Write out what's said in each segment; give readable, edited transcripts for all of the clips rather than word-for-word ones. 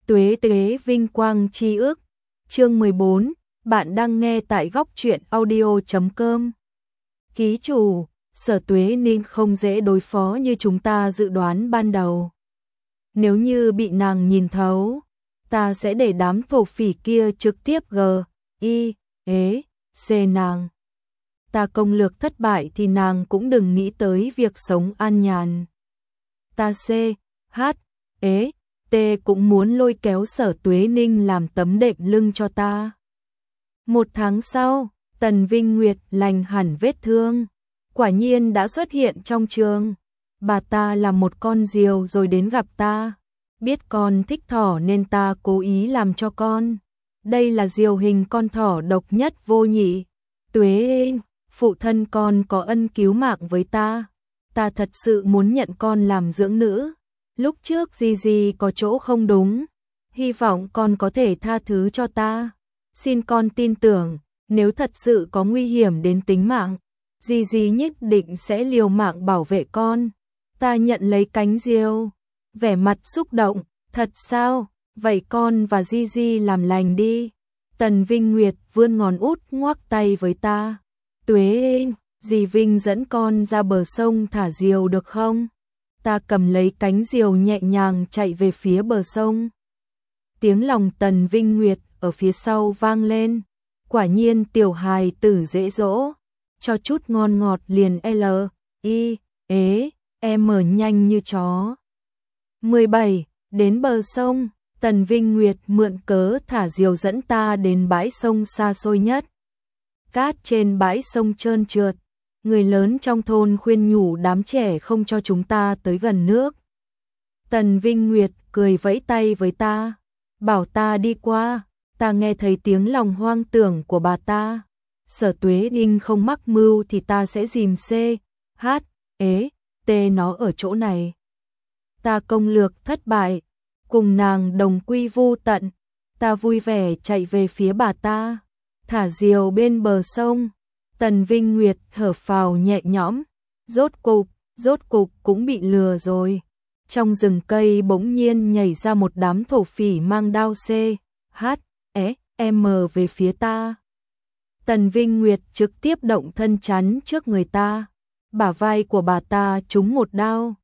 Tuế tuế vinh quang chi ước. Chương 14, bạn đang nghe tại góc truyện audio.com. Ký chủ, Sở Tuế Ninh không dễ đối phó như chúng ta dự đoán ban đầu. Nếu như bị nàng nhìn thấu, ta sẽ để đám thổ phỉ kia trực tiếp C nàng. Ta công lược thất bại thì nàng cũng đừng nghĩ tới việc sống an nhàn. Ta T cũng muốn lôi kéo Sở Tuế Ninh làm tấm đệm lưng cho ta. 1 tháng sau, Tần Vinh Nguyệt lành hẳn vết thương, quả nhiên đã xuất hiện trong trường. Bà ta là một con diều rồi đến gặp ta, biết con thích thỏ nên ta cố ý làm cho con. Đây là diều hình con thỏ độc nhất vô nhị. Tuế, phụ thân con có ân cứu mạng với ta thật sự muốn nhận con làm dưỡng nữ. Lúc trước Gigi có chỗ không đúng, hy vọng con có thể tha thứ cho ta. Xin con tin tưởng, nếu thật sự có nguy hiểm đến tính mạng, Gigi nhất định sẽ liều mạng bảo vệ con. Ta nhận lấy cánh diều, vẻ mặt xúc động, thật sao? Vậy con và Gigi làm lành đi. Tần Vinh Nguyệt vươn ngón út ngoắc tay với ta. Tuế, dì Vinh dẫn con ra bờ sông thả diều được không? Ta cầm lấy cánh diều nhẹ nhàng chạy về phía bờ sông. Tiếng lòng Tần Vinh Nguyệt ở phía sau vang lên. Quả nhiên tiểu hài tử dễ dỗ, cho chút ngon ngọt liền nhanh như chó. 17. Đến bờ sông, Tần Vinh Nguyệt mượn cớ thả diều dẫn ta đến bãi sông xa xôi nhất. Cát trên bãi sông trơn trượt, người lớn trong thôn khuyên nhủ đám trẻ không cho chúng ta tới gần nước. Tần Vinh Nguyệt cười vẫy tay với ta, bảo ta đi qua. Ta nghe thấy tiếng lòng hoang tưởng của bà ta. Sở Tuế Ninh không mắc mưu thì ta sẽ dìm nó ở chỗ này. Ta công lược thất bại, cùng nàng đồng quy vu tận. Ta vui vẻ chạy về phía bà ta, thả diều bên bờ sông. Tần Vinh Nguyệt thở phào nhẹ nhõm, rốt cục cũng bị lừa rồi. Trong rừng cây bỗng nhiên nhảy ra một đám thổ phỉ mang đao về phía ta. Tần Vinh Nguyệt trực tiếp động thân chắn trước người ta. Bả vai của bà ta trúng một đao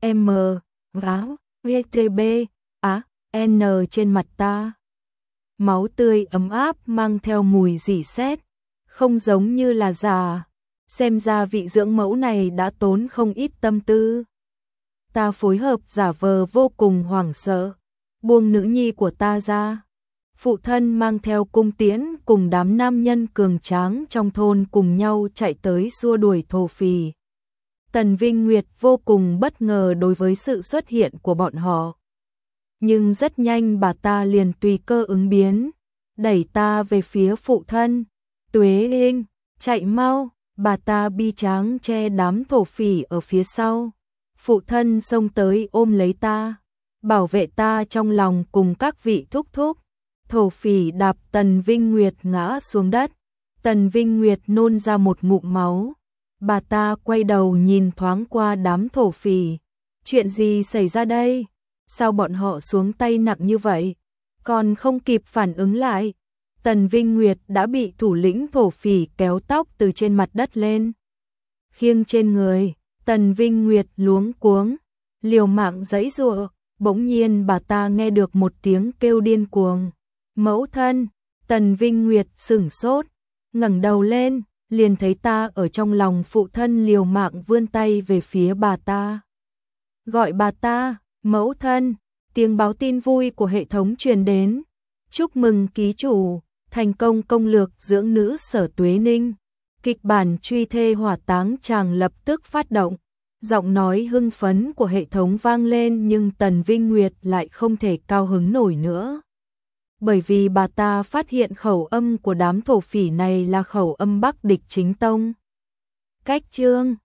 trên mặt ta. Máu tươi ấm áp mang theo mùi rỉ sét, không giống như là giả. Xem ra vị dưỡng mẫu này đã tốn không ít tâm tư. Ta phối hợp giả vờ vô cùng hoảng sợ, buông nữ nhi của ta ra. Phụ thân mang theo cung tiễn cùng đám nam nhân cường tráng trong thôn cùng nhau chạy tới xua đuổi thổ phỉ. Tần Vinh Nguyệt vô cùng bất ngờ đối với sự xuất hiện của bọn họ. Nhưng rất nhanh bà ta liền tùy cơ ứng biến, đẩy ta về phía phụ thân. Tuế Ninh, chạy mau! Bà ta bi tráng che đám thổ phỉ ở phía sau. Phụ thân xông tới ôm lấy ta, bảo vệ ta trong lòng cùng các vị thúc thúc. Thổ phỉ đạp Tần Vinh Nguyệt ngã xuống đất. Tần Vinh Nguyệt nôn ra một ngụm máu. Bà ta quay đầu nhìn thoáng qua đám thổ phỉ. Chuyện gì xảy ra đây? Sao bọn họ xuống tay nặng như vậy? Còn không kịp phản ứng lại, Tần Vinh Nguyệt đã bị thủ lĩnh thổ phỉ kéo tóc từ trên mặt đất lên, khiêng trên người. Tần Vinh Nguyệt luống cuống, liều mạng giãy giụa. Bỗng nhiên bà ta nghe được một tiếng kêu điên cuồng. Mẫu thân! Tần Vinh Nguyệt sửng sốt, ngẩng đầu lên, liền thấy ta ở trong lòng phụ thân liều mạng vươn tay về phía bà ta. Gọi bà ta, mẫu thân! Tiếng báo tin vui của hệ thống truyền đến. Chúc mừng ký chủ, thành công công lược dưỡng nữ Sở Tuế Ninh. Kịch bản truy thê hỏa táng chàng lập tức phát động. Giọng nói hưng phấn của hệ thống vang lên nhưng Tần Vinh Nguyệt lại không thể cao hứng nổi nữa. Bởi vì bà ta phát hiện khẩu âm của đám thổ phỉ này là khẩu âm Bắc địch chính tông. Cách chương